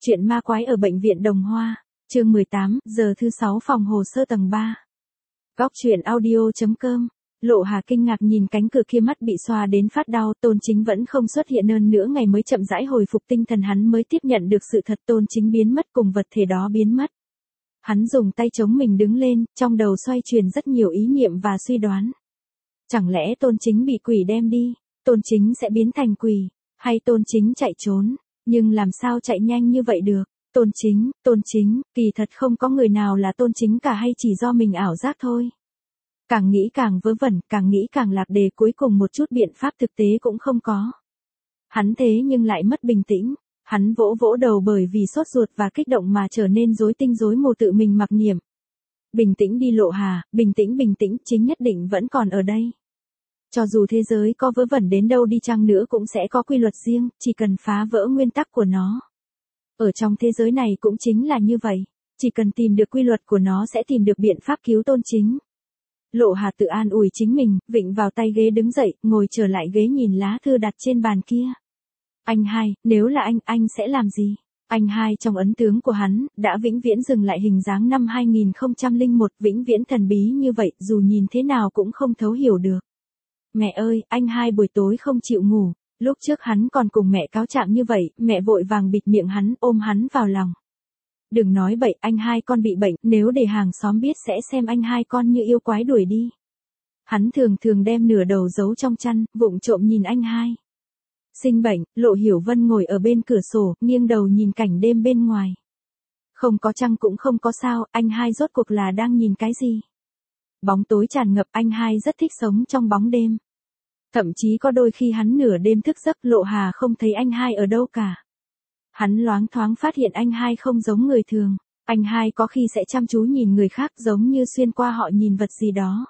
Chuyện ma quái ở bệnh viện Đồng Hoa, chương 18, giờ thứ 6 phòng hồ sơ tầng 3. Góc truyện audio.com. Lộ Hà kinh ngạc nhìn cánh cửa kia, mắt bị xoa đến phát đau. Tôn Chính vẫn không xuất hiện, hơn nữa ngày mới chậm rãi hồi phục tinh thần, hắn mới tiếp nhận được sự thật Tôn Chính biến mất cùng vật thể đó biến mất. Hắn dùng tay chống mình đứng lên, trong đầu xoay chuyển rất nhiều ý niệm và suy đoán. Chẳng lẽ Tôn Chính bị quỷ đem đi, Tôn Chính sẽ biến thành quỷ, hay Tôn Chính chạy trốn? Nhưng làm sao chạy nhanh như vậy được? Tôn Chính, kỳ thật không có người nào là Tôn Chính cả, hay chỉ do mình ảo giác thôi? Càng nghĩ càng vớ vẩn, càng nghĩ càng lạc đề, cuối cùng một chút biện pháp thực tế cũng không có. Hắn thế nhưng lại mất bình tĩnh, hắn vỗ vỗ đầu bởi vì sốt ruột và kích động mà trở nên rối tinh rối mù, tự mình mặc niệm. Bình tĩnh đi Lộ Hà, bình tĩnh, Chính nhất định vẫn còn ở đây. Cho dù thế giới có vớ vẩn đến đâu đi chăng nữa cũng sẽ có quy luật riêng, chỉ cần phá vỡ nguyên tắc của nó. Ở trong thế giới này cũng chính là như vậy, chỉ cần tìm được quy luật của nó sẽ tìm được biện pháp cứu Tôn Chính. Lộ Hà tự an ủi chính mình, vịn vào tay ghế đứng dậy, ngồi trở lại ghế nhìn lá thư đặt trên bàn kia. Anh hai, nếu là anh sẽ làm gì? Anh hai trong ấn tượng của hắn, đã vĩnh viễn dừng lại hình dáng năm 2001, vĩnh viễn thần bí như vậy, dù nhìn thế nào cũng không thấu hiểu được. Mẹ ơi, anh hai buổi tối không chịu ngủ, lúc trước hắn còn cùng mẹ cáo trạng như vậy, mẹ vội vàng bịt miệng hắn, ôm hắn vào lòng. Đừng nói bậy, anh hai con bị bệnh, nếu để hàng xóm biết sẽ xem anh hai con như yêu quái đuổi đi. Hắn thường đem nửa đầu giấu trong chăn, vụng trộm nhìn anh hai. Sinh bệnh, Lộ Hiểu Vân ngồi ở bên cửa sổ, nghiêng đầu nhìn cảnh đêm bên ngoài. Không có trăng cũng không có sao, anh hai rốt cuộc là đang nhìn cái gì? Bóng tối tràn ngập, anh hai rất thích sống trong bóng đêm. Thậm chí có đôi khi hắn nửa đêm thức giấc, Lộ Hà không thấy anh hai ở đâu cả. Hắn loáng thoáng phát hiện anh hai không giống người thường, anh hai có khi sẽ chăm chú nhìn người khác, giống như xuyên qua họ nhìn vật gì đó.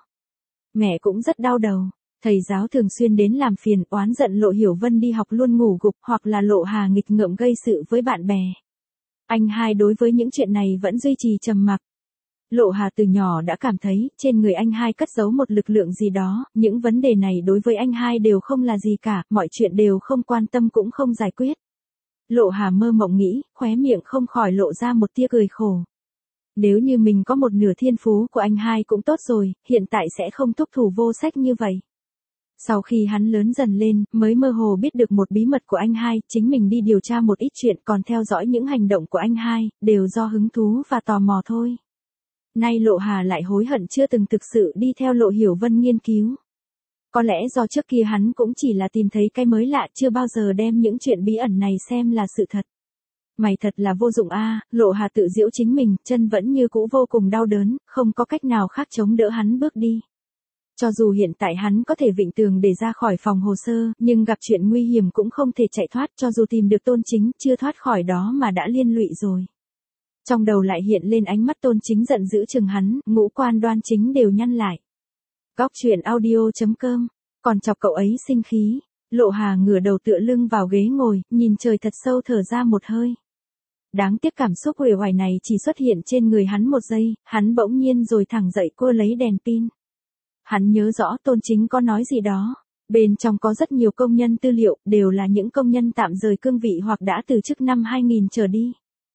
Mẹ cũng rất đau đầu, thầy giáo thường xuyên đến làm phiền, oán giận Lộ Hiểu Vân đi học luôn ngủ gục, hoặc là Lộ Hà nghịch ngợm gây sự với bạn bè. Anh hai đối với những chuyện này vẫn duy trì trầm mặc. Lộ Hà từ nhỏ đã cảm thấy, trên người anh hai cất giấu một lực lượng gì đó, những vấn đề này đối với anh hai đều không là gì cả, mọi chuyện đều không quan tâm cũng không giải quyết. Lộ Hà mơ mộng nghĩ, khóe miệng không khỏi lộ ra một tia cười khổ. Nếu như mình có một nửa thiên phú của anh hai cũng tốt rồi, hiện tại sẽ không thúc thủ vô sách như vậy. Sau khi hắn lớn dần lên, mới mơ hồ biết được một bí mật của anh hai, chính mình đi điều tra một ít chuyện, còn theo dõi những hành động của anh hai, đều do hứng thú và tò mò thôi. Nay Lộ Hà lại hối hận chưa từng thực sự đi theo Lộ Hiểu Vân nghiên cứu. Có lẽ do trước kia hắn cũng chỉ là tìm thấy cái mới lạ, chưa bao giờ đem những chuyện bí ẩn này xem là sự thật. Mày thật là vô dụng a, Lộ Hà tự giễu chính mình, chân vẫn như cũ vô cùng đau đớn, không có cách nào khác chống đỡ hắn bước đi. Cho dù hiện tại hắn có thể vịn tường để ra khỏi phòng hồ sơ, nhưng gặp chuyện nguy hiểm cũng không thể chạy thoát, cho dù tìm được Tôn Chính, chưa thoát khỏi đó mà đã liên lụy rồi. Trong đầu lại hiện lên ánh mắt Tôn Chính giận dữ chừng hắn, ngũ quan đoan chính đều nhăn lại. Góc truyện audio.com, còn chọc cậu ấy sinh khí. Lộ Hà ngửa đầu tựa lưng vào ghế ngồi, nhìn trời thật sâu, thở ra một hơi. Đáng tiếc cảm xúc uể oải này chỉ xuất hiện trên người hắn một giây, hắn bỗng nhiên rồi thẳng dậy cua lấy đèn pin. Hắn nhớ rõ Tôn Chính có nói gì đó. Bên trong có rất nhiều công nhân tư liệu, đều là những công nhân tạm rời cương vị hoặc đã từ chức năm 2000 trở đi.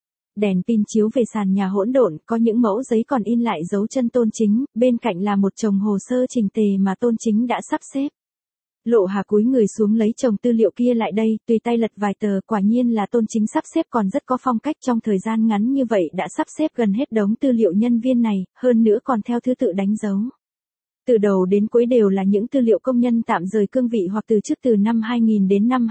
Đèn pin chiếu về sàn nhà hỗn độn, có những mẫu giấy còn in lại dấu chân Tôn Chính, bên cạnh là một chồng hồ sơ chỉnh tề mà Tôn Chính đã sắp xếp. Lộ Hà cúi người xuống lấy chồng tư liệu kia lại đây, tùy tay lật vài tờ, quả nhiên là Tôn Chính sắp xếp còn rất có phong cách, trong thời gian ngắn như vậy đã sắp xếp gần hết đống tư liệu nhân viên này, hơn nữa còn theo thứ tự đánh dấu. Từ đầu đến cuối đều là những tư liệu công nhân tạm rời cương vị hoặc từ chức từ năm 2000 đến năm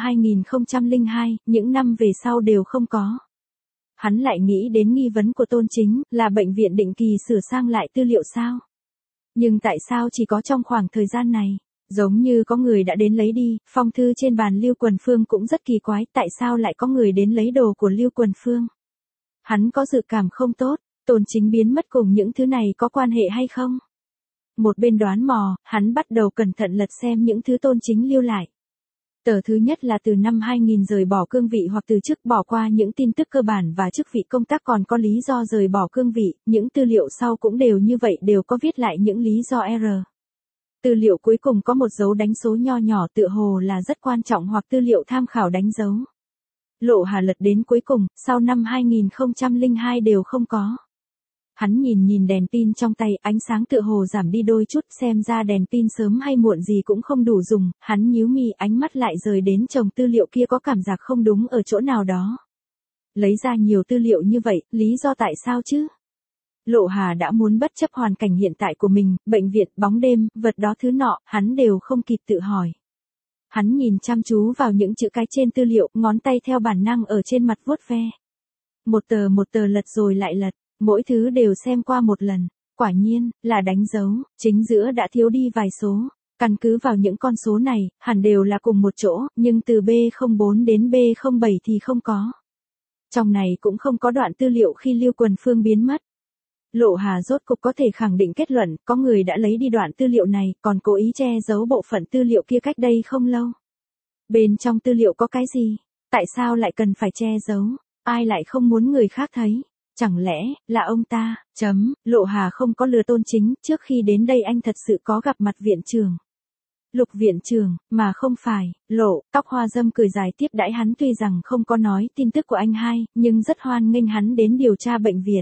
2002, những năm về sau đều không có. Hắn lại nghĩ đến nghi vấn của Tôn Chính, là bệnh viện định kỳ sửa sang lại tư liệu sao? Nhưng tại sao chỉ có trong khoảng thời gian này? Giống như có người đã đến lấy đi, phong thư trên bàn Lưu Quần Phương cũng rất kỳ quái, tại sao lại có người đến lấy đồ của Lưu Quần Phương? Hắn có dự cảm không tốt, Tôn Chính biến mất cùng những thứ này có quan hệ hay không? Một bên đoán mò, hắn bắt đầu cẩn thận lật xem những thứ Tôn Chính lưu lại. Tờ thứ nhất là từ năm 2000 rời bỏ cương vị hoặc từ chức, bỏ qua những tin tức cơ bản và chức vị công tác còn có lý do rời bỏ cương vị, những tư liệu sau cũng đều như vậy, đều có viết lại những lý do R. Tư liệu cuối cùng có một dấu đánh số nho nhỏ, tựa hồ là rất quan trọng hoặc tư liệu tham khảo đánh dấu. Lộ Hà lật đến cuối cùng, sau năm 2002 đều không có. Hắn nhìn đèn pin trong tay, ánh sáng tựa hồ giảm đi đôi chút, xem ra đèn pin sớm hay muộn gì cũng không đủ dùng, hắn nhíu mi, ánh mắt lại rời đến chồng tư liệu kia, có cảm giác không đúng ở chỗ nào đó. Lấy ra nhiều tư liệu như vậy, lý do tại sao chứ? Lộ Hà đã muốn bất chấp hoàn cảnh hiện tại của mình, bệnh viện, bóng đêm, vật đó thứ nọ, hắn đều không kịp tự hỏi. Hắn nhìn chăm chú vào những chữ cái trên tư liệu, ngón tay theo bản năng ở trên mặt vuốt ve. Một tờ lật rồi lại lật, mỗi thứ đều xem qua một lần. Quả nhiên, là đánh dấu, chính giữa đã thiếu đi vài số. Căn cứ vào những con số này, hẳn đều là cùng một chỗ, nhưng từ B04 đến B07 thì không có. Trong này cũng không có đoạn tư liệu khi Lưu Quần Phương biến mất. Lộ Hà rốt cục có thể khẳng định kết luận, có người đã lấy đi đoạn tư liệu này, còn cố ý che giấu bộ phận tư liệu kia cách đây không lâu. Bên trong tư liệu có cái gì? Tại sao lại cần phải che giấu? Ai lại không muốn người khác thấy? Chẳng lẽ, là ông ta? Lộ Hà không có lừa Tôn Chính, trước khi đến đây anh thật sự có gặp mặt viện trưởng. Lục viện trưởng, mà không phải, Lộ, tóc hoa dâm cười dài tiếp đãi hắn, tuy rằng không có nói tin tức của anh hai, nhưng rất hoan nghênh hắn đến điều tra bệnh viện.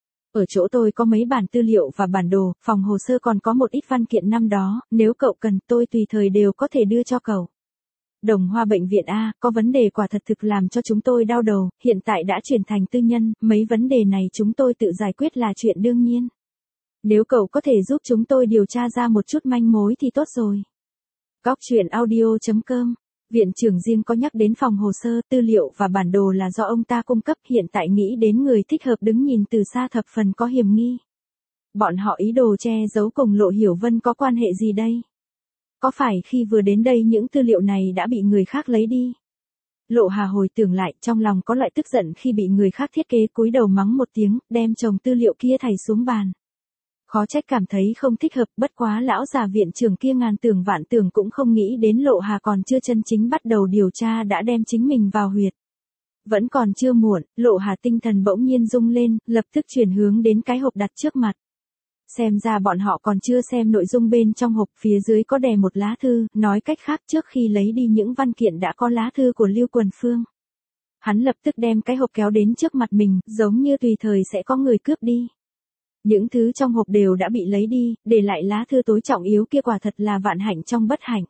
Ở chỗ tôi có mấy bản tư liệu và bản đồ, phòng hồ sơ còn có một ít văn kiện năm đó, nếu cậu cần tôi tùy thời đều có thể đưa cho cậu. Đồng Hoa bệnh viện A, có vấn đề quả thật thực làm cho chúng tôi đau đầu, hiện tại đã chuyển thành tư nhân, mấy vấn đề này chúng tôi tự giải quyết là chuyện đương nhiên. Nếu cậu có thể giúp chúng tôi điều tra ra một chút manh mối thì tốt rồi. Góc truyện audio.com. Viện trưởng riêng có nhắc đến phòng hồ sơ, tư liệu và bản đồ là do ông ta cung cấp, hiện tại nghĩ đến người thích hợp đứng nhìn từ xa thập phần có hiểm nghi. Bọn họ ý đồ che giấu cùng Lộ Hiểu Vân có quan hệ gì đây? Có phải khi vừa đến đây những tư liệu này đã bị người khác lấy đi? Lộ Hà hồi tưởng lại, trong lòng có loại tức giận khi bị người khác thiết kế, cúi đầu mắng một tiếng, đem chồng tư liệu kia thảy xuống bàn. Khó trách cảm thấy không thích hợp, bất quá lão già viện trưởng kia ngàn tưởng vạn tưởng cũng không nghĩ đến Lộ Hà còn chưa chân chính bắt đầu điều tra đã đem chính mình vào huyệt. Vẫn còn chưa muộn, Lộ Hà tinh thần bỗng nhiên rung lên, lập tức chuyển hướng đến cái hộp đặt trước mặt. Xem ra bọn họ còn chưa xem nội dung bên trong hộp, phía dưới có đè một lá thư, nói cách khác trước khi lấy đi những văn kiện đã có lá thư của Lưu Quần Phương. Hắn lập tức đem cái hộp kéo đến trước mặt mình, giống như tùy thời sẽ có người cướp đi. Những thứ trong hộp đều đã bị lấy đi, để lại lá thư tối trọng yếu kia, quả thật là vạn hạnh trong bất hạnh.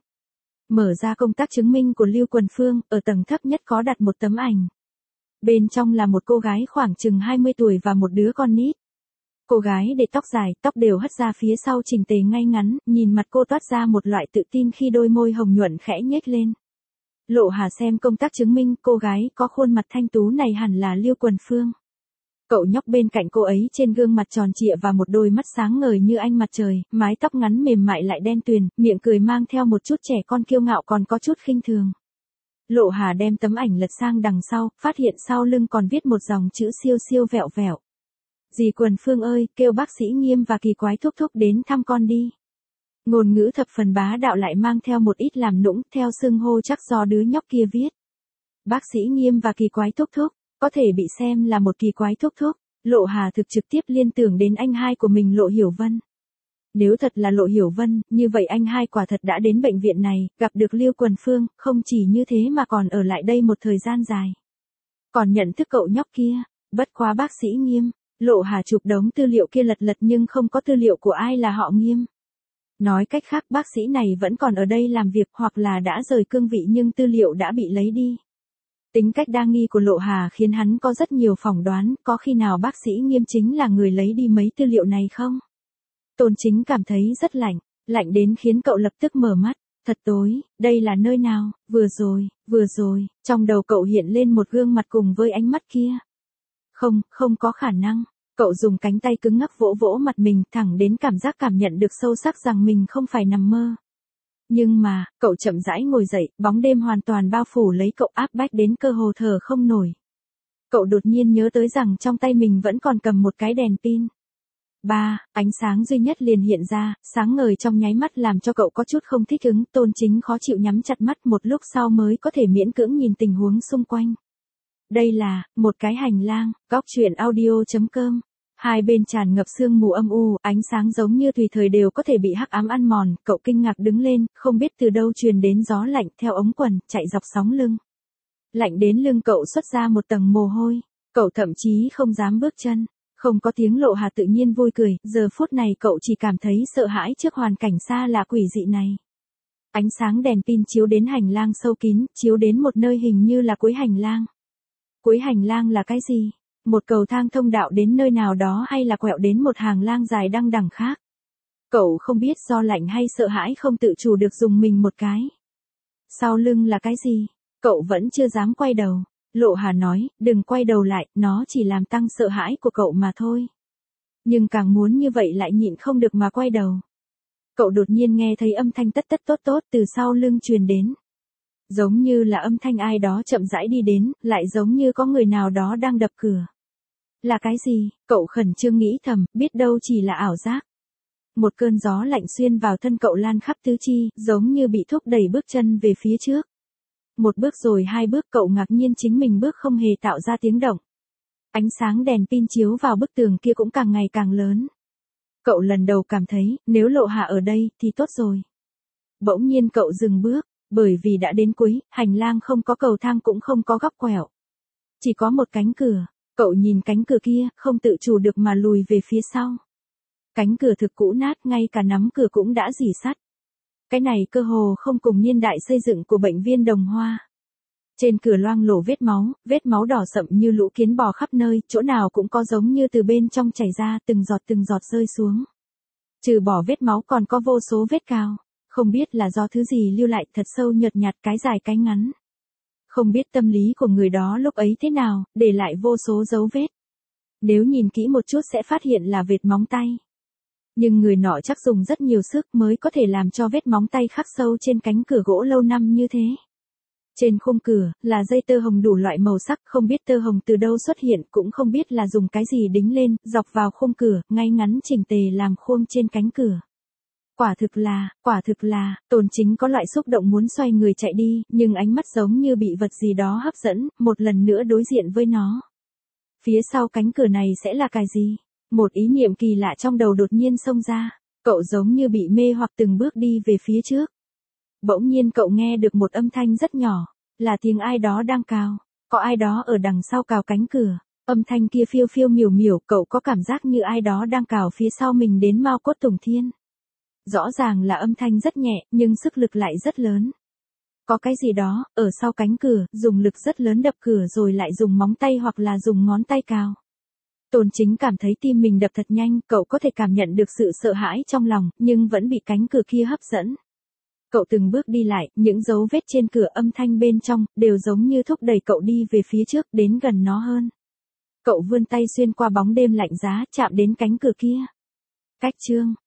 Mở ra công tác chứng minh của Lưu Quần Phương, ở tầng thấp nhất có đặt một tấm ảnh. Bên trong là một cô gái khoảng chừng 20 tuổi và một đứa con nít. Cô gái để tóc dài, tóc đều hất ra phía sau chỉnh tề ngay ngắn, nhìn mặt cô toát ra một loại tự tin khi đôi môi hồng nhuận khẽ nhếch lên. Lộ Hà xem công tác chứng minh, cô gái có khuôn mặt thanh tú này hẳn là Lưu Quần Phương. Cậu nhóc bên cạnh cô ấy trên gương mặt tròn trịa và một đôi mắt sáng ngời như ánh mặt trời, mái tóc ngắn mềm mại lại đen tuyền, miệng cười mang theo một chút trẻ con kiêu ngạo còn có chút khinh thường. Lộ Hà đem tấm ảnh lật sang đằng sau, phát hiện sau lưng còn viết một dòng chữ siêu siêu vẹo vẹo. Dì Quần Phương ơi, kêu bác sĩ Nghiêm và Kỳ Quái thúc thúc đến thăm con đi. Ngôn ngữ thập phần bá đạo lại mang theo một ít làm nũng, theo xưng hô chắc do đứa nhóc kia viết. Bác sĩ Nghiêm và Kỳ Quái thúc thúc, có thể bị xem là một kỳ quái thúc thúc. Lộ Hà thực trực tiếp liên tưởng đến anh hai của mình Lộ Hiểu Vân. Nếu thật là Lộ Hiểu Vân, như vậy anh hai quả thật đã đến bệnh viện này, gặp được Lưu Quần Phương, không chỉ như thế mà còn ở lại đây một thời gian dài. Còn nhận thức cậu nhóc kia, bất quá bác sĩ Nghiêm. Lộ Hà chụp đống tư liệu kia lật lật nhưng không có tư liệu của ai là họ Nghiêm. Nói cách khác bác sĩ này vẫn còn ở đây làm việc hoặc là đã rời cương vị nhưng tư liệu đã bị lấy đi. Tính cách đa nghi của Lộ Hà khiến hắn có rất nhiều phỏng đoán, có khi nào bác sĩ Nghiêm chính là người lấy đi mấy tư liệu này không? Tôn Chính cảm thấy rất lạnh, lạnh đến khiến cậu lập tức mở mắt. Thật tối, đây là nơi nào? Vừa rồi, trong đầu cậu hiện lên một gương mặt cùng với ánh mắt kia. Không có khả năng. Cậu dùng cánh tay cứng ngắc vỗ vỗ mặt mình, thẳng đến cảm nhận được sâu sắc rằng mình không phải nằm mơ. Nhưng mà, cậu chậm rãi ngồi dậy, bóng đêm hoàn toàn bao phủ lấy cậu, áp bách đến cơ hồ thở không nổi. Cậu đột nhiên nhớ tới rằng trong tay mình vẫn còn cầm một cái đèn pin. Ánh sáng duy nhất liền hiện ra, sáng ngời trong nháy mắt làm cho cậu có chút không thích ứng, Tôn Chính khó chịu nhắm chặt mắt, một lúc sau mới có thể miễn cưỡng nhìn tình huống xung quanh. Đây là một cái hành lang. Góc truyện audio.com. Hai bên tràn ngập sương mù âm u, ánh sáng giống như tùy thời đều có thể bị hắc ám ăn mòn, cậu kinh ngạc đứng lên, không biết từ đâu truyền đến gió lạnh theo ống quần, chạy dọc sóng lưng. Lạnh đến lưng cậu xuất ra một tầng mồ hôi, cậu thậm chí không dám bước chân. Không có tiếng Lộ Hà tự nhiên vui cười, giờ phút này cậu chỉ cảm thấy sợ hãi trước hoàn cảnh xa lạ quỷ dị này. Ánh sáng đèn pin chiếu đến hành lang sâu kín, chiếu đến một nơi hình như là cuối hành lang. Cuối hành lang là cái gì? Một cầu thang thông đạo đến nơi nào đó hay là quẹo đến một hàng lang dài đăng đằng khác? Cậu không biết, do lạnh hay sợ hãi không tự chủ được dùng mình một cái. Sau lưng là cái gì? Cậu vẫn chưa dám quay đầu. Lộ Hà nói, đừng quay đầu lại, nó chỉ làm tăng sợ hãi của cậu mà thôi. Nhưng càng muốn như vậy lại nhịn không được mà quay đầu. Cậu đột nhiên nghe thấy âm thanh tất tất tốt tốt từ sau lưng truyền đến. Giống như là âm thanh ai đó chậm rãi đi đến, lại giống như có người nào đó đang đập cửa. Là cái gì? Cậu khẩn trương nghĩ thầm, biết đâu chỉ là ảo giác. Một cơn gió lạnh xuyên vào thân cậu lan khắp tứ chi, giống như bị thúc đẩy bước chân về phía trước. Một bước rồi hai bước, cậu ngạc nhiên chính mình bước không hề tạo ra tiếng động. Ánh sáng đèn pin chiếu vào bức tường kia cũng càng ngày càng lớn. Cậu lần đầu cảm thấy, nếu Lộ Hà ở đây, thì tốt rồi. Bỗng nhiên cậu dừng bước, bởi vì đã đến cuối, hành lang không có cầu thang cũng không có góc quẹo. Chỉ có một cánh cửa, cậu nhìn cánh cửa kia, không tự chủ được mà lùi về phía sau. Cánh cửa thực cũ nát, ngay cả nắm cửa cũng đã rỉ sắt. Cái này cơ hồ không cùng niên đại xây dựng của bệnh viện Đồng Hoa. Trên cửa loang lổ vết máu đỏ sậm như lũ kiến bò khắp nơi, chỗ nào cũng có giống như từ bên trong chảy ra, từng giọt rơi xuống. Trừ bỏ vết máu còn có vô số vết cào, không biết là do thứ gì lưu lại, thật sâu nhợt nhạt, cái dài cái ngắn. Không biết tâm lý của người đó lúc ấy thế nào, để lại vô số dấu vết. Nếu nhìn kỹ một chút sẽ phát hiện là vệt móng tay. Nhưng người nọ chắc dùng rất nhiều sức mới có thể làm cho vết móng tay khắc sâu trên cánh cửa gỗ lâu năm như thế. Trên khung cửa, là dây tơ hồng đủ loại màu sắc, không biết tơ hồng từ đâu xuất hiện, cũng không biết là dùng cái gì đính lên, dọc vào khung cửa, ngay ngắn chỉnh tề làm khuôn trên cánh cửa. Quả thực là, Tôn Chính có loại xúc động muốn xoay người chạy đi, nhưng ánh mắt giống như bị vật gì đó hấp dẫn, một lần nữa đối diện với nó. Phía sau cánh cửa này sẽ là cái gì? Một ý niệm kỳ lạ trong đầu đột nhiên xông ra, cậu giống như bị mê hoặc từng bước đi về phía trước. Bỗng nhiên cậu nghe được một âm thanh rất nhỏ, là tiếng ai đó đang cào, có ai đó ở đằng sau cào cánh cửa. Âm thanh kia phiêu phiêu miểu miểu, cậu có cảm giác như ai đó đang cào phía sau mình đến mao cốt tùng thiên. Rõ ràng là âm thanh rất nhẹ, nhưng sức lực lại rất lớn. Có cái gì đó, ở sau cánh cửa, dùng lực rất lớn đập cửa rồi lại dùng móng tay hoặc là dùng ngón tay cào. Tôn Chính cảm thấy tim mình đập thật nhanh, cậu có thể cảm nhận được sự sợ hãi trong lòng, nhưng vẫn bị cánh cửa kia hấp dẫn. Cậu từng bước đi lại, những dấu vết trên cửa, âm thanh bên trong, đều giống như thúc đẩy cậu đi về phía trước, đến gần nó hơn. Cậu vươn tay xuyên qua bóng đêm lạnh giá, chạm đến cánh cửa kia. Cách chương